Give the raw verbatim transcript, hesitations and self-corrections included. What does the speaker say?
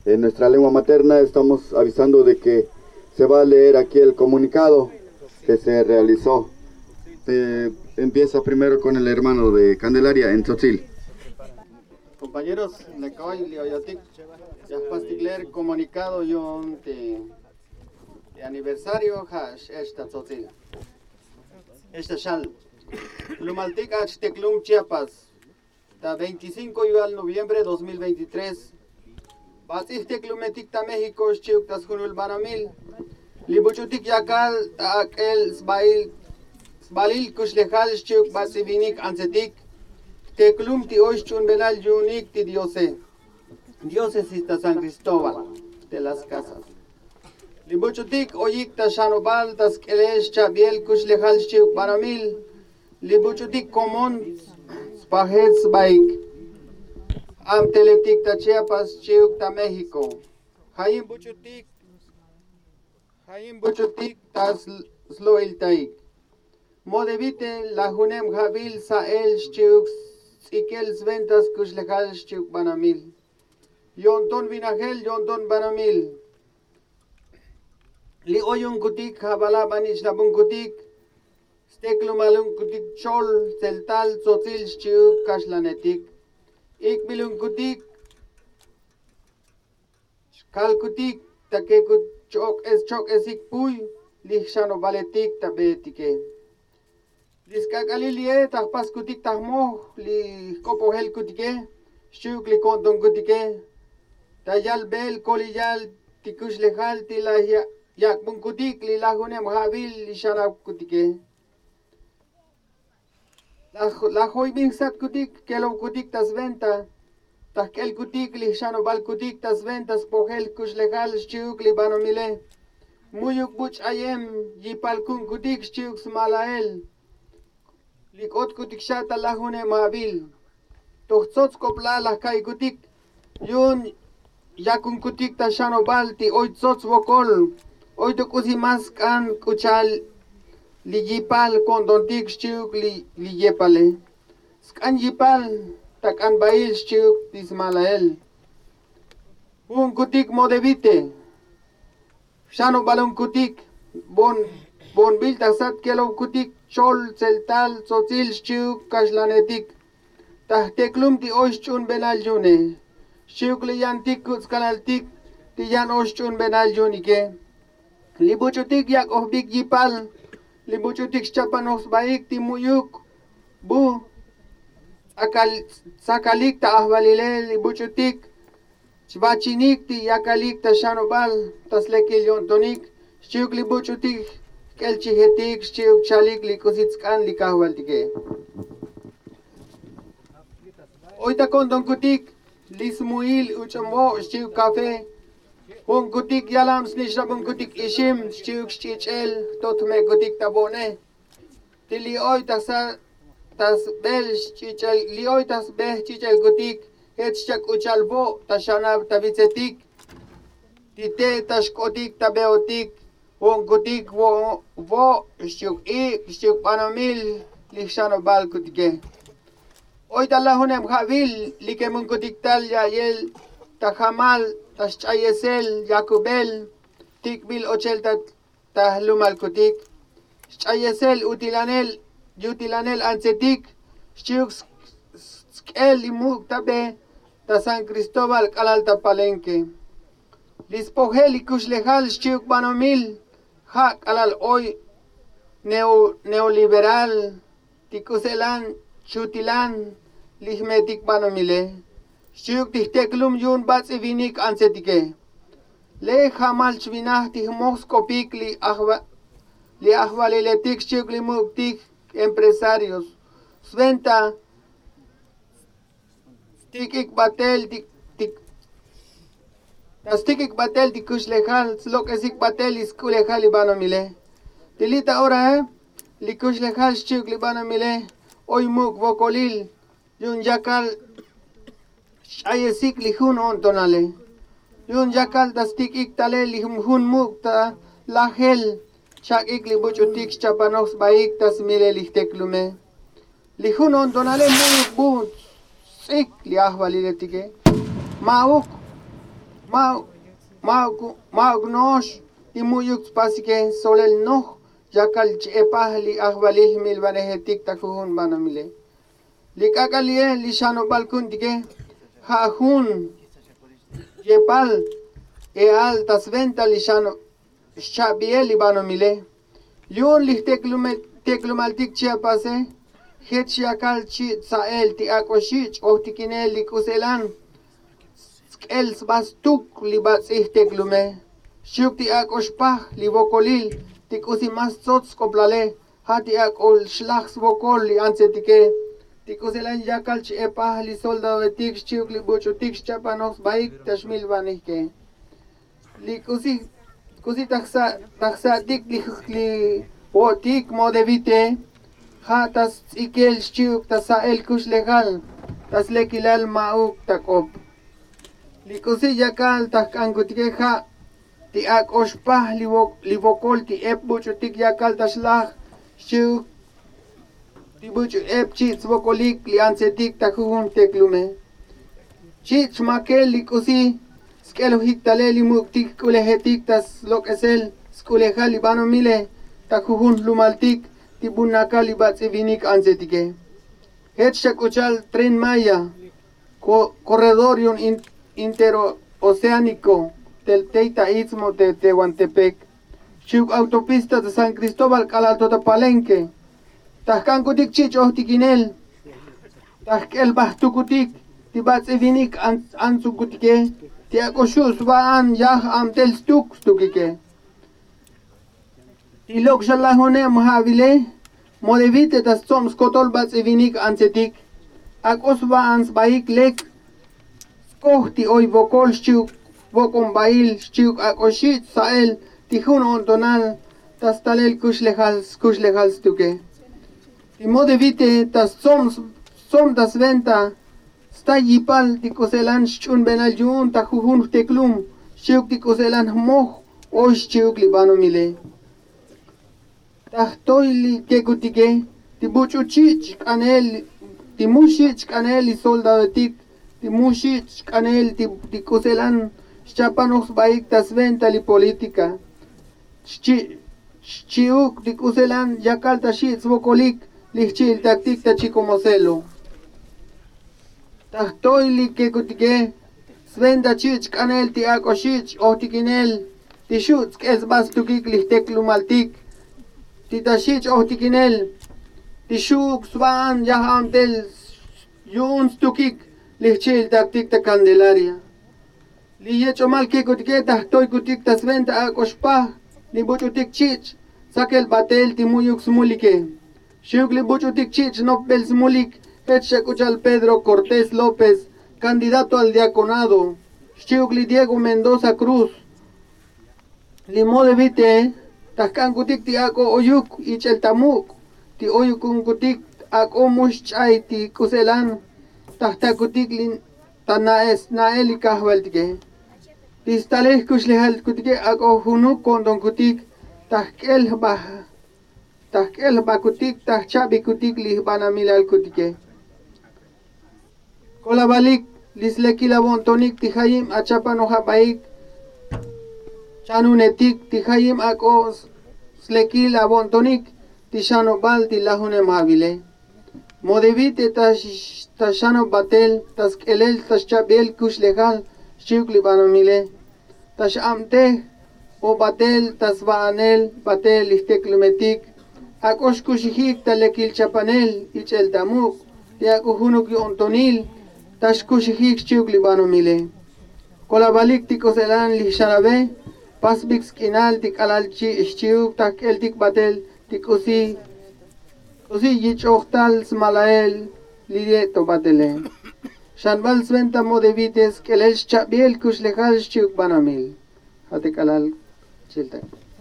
En nuestra lengua materna estamos avisando de que se va a leer aquí el comunicado que se realizó. Eh, empieza primero con el hermano de Candelaria en Tzotzil. Compañeros, Lecoy, Lioyotic, ya pastigler comunicado yo de, de aniversario hash esta Tzotzil. Esta shal. Lumaltic H Teclum Chiapas. Da veinticinco de noviembre de dos mil veintitrés. Basih Teclumetic ta México Chiuk tas Junul Banamil. Libuchutic Yakal ta el Sbail Sbalil Kushlejal Chiuk Basivinik Ansetic. Teclum ti Oichun Benal Yunik ti Diose. Diócesis ta San Cristóbal de las Casas. Libuchutic Oyik ta Shanobal tas Kelesh Chabiel Kushlejal Chiuk Banamil. Libuchutic Comón Spajets Baik. Am Teletic ta Chiapas Chiuk ta México. Jaim Buchutic Jaim Buchutic tas Sloil Taik. Modevite la Junem Jabil Sael Chiuk Ikel Sventas Kushlejal Chiuk Banamil. Yonton Vinagel Yonton Banamil. Li Oyun Kutik Habala Banish Labun Kutik. Steklumalun Kutik Chol Celtal Tzotzil Chiuk Kashlanetik. Ik bilun Kutik Kalkutik Takekut Chok es Chok esik Puy Lishano Baletik Tabetike. Liskakalilie Tahpas Kutik Tahmo Li Kopohel Kutike Chiuk Li Konton Kutike Tayal Bel Koliyal Tikush Lejal Tila Yakbun Kutik Li Lahunem Habil Lisharab Kutike. La hoy bin sat kutik kelo kutik tas venta tas kel kutik li shano bal kutik tas ventas pohel kush legal chiuk li banomile muyuk buch ayem yipal kun kutik chiuk smalael likot kutik shata la hune mabil tohtzotz kopla la kai kutik yun yakun kutik tas shano bal ti oy tzotz vokol oy to kusi mas kan kuchal li yipal kondontik chiuk li li yepale skan yipal tak an bail chiuk dismalael un kutik modevite shano balon kutik bon bon bil tasat kelo kutik chol celtal tzotzil chiuk kashlanetik tahteklum ti oshchun benal june chiuk li yantik kutskanaltik ti yan oshchun benal junike libuchutik yak ohbik yipal Libuchutik chapanos baik timuyuk bu akal sakalik ta ahvalile libuchutik chvachinik ti yakalik ta shanobal taslekil yontonik chiuk libuchutik kelchihetik chiuk chalik likositskan likahvaltike oita kondon kutik lismuil uchambo chiuk kafe un kutik yalam snishabun kutik ishim chiuk chichel totme kutik tabone tili oy tasa tas bel chichel li oy tas beh chichel kutik et chak uchalbo tashanab tabitsetik tite tashkotik tabeotik un kutik vo vo chiuk i chiuk panamil lishano bal kutike oy talahunem khavil likemun kutik tal ya yel tajamal Tashayesel Yakubel Tikbil Ochel Tahlumal Kutik Chayesel Utilanel Yutilanel Ansetik Chiuk Skel Imuk Tabe Ta San Cristóbal Kalalta Palenque Lispogel Kushlejal Chiuk Banomil Hak Alal Hoy Neo Neoliberal Tikuselan Chutilan Lihmetik Banomile Chiuk tihteklum yun bats evinik ansetike. Le hamal chvinah tihmoskopik li ahva li ahvaliletik chiuk li muktik empresarios. Sventa stikik batel tik tik stikik batel tikush lejal slok esik batel iskul lejal ibano mile. Tilita ora eh likush lejal chiuk libano mile. Oy muk vokolil yun yakal Ayesik lihun ontonale. Yun yakal tastik iktale lihun mukta lahel chak ik libuchutik chapanos baik tas mile lihteklume. Lihun ontonale muk but sik liahvaliletike. Mauk ma ma magnosh y muyuk pasike solel no yakal epahli ahvalil milvanehetik takun banamile likakalie lishano balkun dige hahun yepal e altas venta lishano shabiel banomile yun liteklume teklumaltik chiapase Hechiakal chi sael ti akoshich o tikinel li kuselan els bastuk li bats ihteklume shuk ti akoshpah li vokolil ti kusi mas sots koplale hati akol shlachs vokol li ansetike ti kuselan yakal chi epah li soldado tik shuk li bucho tik chapanos baik tashmil vanike li kusi kusi taksa taksa tik li li o tik modevite ha tas ikel shuk tas el kush legal tas lekilal mauk takop likusi yakal tas kankutike ha ti ak oshpah li vokol ti ep buchu tik yakal tas lah shuk ti buchu ep chits vokolik li ansetik takun teklume chits makel likusi skelo hiktale li muktik kulehetik tas lokesel skulehal li banomile takun lumaltik Tibunaka libat vinik anzetike. Het shakuchal tren Maya, corredor in, interoceánico del Teita Istmo de Tehuantepec. Shuk autopista de San Cristóbal Calalto de Palenque. Tajkankutik chich ohtikinel. Tajkel bahtukutik tibat vinik ansukutike. Tiakoshus vaan yah amtel stuk stukike. Tilok shalahone mahavile modevite tas som skotol bats evinik ansetik akos vaans baik lek skohti oi vokol shuk vokom bail shuk akoshit sael tihun ontonal tas talel kushlehal kushlehal stuke ti modevite tas som som tas venta sta yipal tikoselan shun benal jun tahuhun teklum shuk tikoselan moh osh shuk libano mile Tahtoili kekutike, ti buchuchich kanel, ti mushich kanel y soldado tik, ti mushich kanel, ti ti kuselan, chapanos baik tas venta li politika. Chiuk ti kuselan yakal tashits vokolik, lichil taktik ta chikomoselo. Tahtoili kekutike, svenda chich kanel ti akoshich, ohtikinel, ti shuts kes bastukik lichteklumaltik. Titashich ohtikinel, tishuk svan yaham del yun stukik, lichil taktik ta candelaria. Liyecho mal ke kutike tahtoy kutik tas venta akoshpah, li buchutik chich, sakel batel timuyuk smulike. Shuk li buchutik chich nopel smulik, et shakuchal Pedro Cortés López, candidato al diaconado. Shuk li Diego Mendoza Cruz, li modevite. Tahkan kutik ti ako oyuk ichel tamuk ti oyukun kutik ako mushchay ti kuselan tahta kutik lin tanaes naeli kahwaltike ti staleh kushlehal kutike ako hunuk kondon kutik tahkel bah tahkel ba kutik tahchabi kutik lih banamilal kutike kolabalik lislekila bontonik ti hayim achapano habaik Chanunetik tihayim ako slekil abontonik tishano bal tilahune mavile. Modevite tash tashano batel tas elel tas chabel kush legal shukli banomile. Tash amte o batel tas baanel batel isteklumetik. Akos kushihik talekil chapanel ichel tamuk. Tiako hunuk yontonil tash kushihik shukli banomile. Kolabalik tikoselan lisharabe. Pasbix kinal tik alalchi ishchiuk tak el tik batel tik usi usi yichoktal smalael lide to batele shanbal sventa modevites kelel chabiel kush lejal ishchiuk banamil hate kalal chilta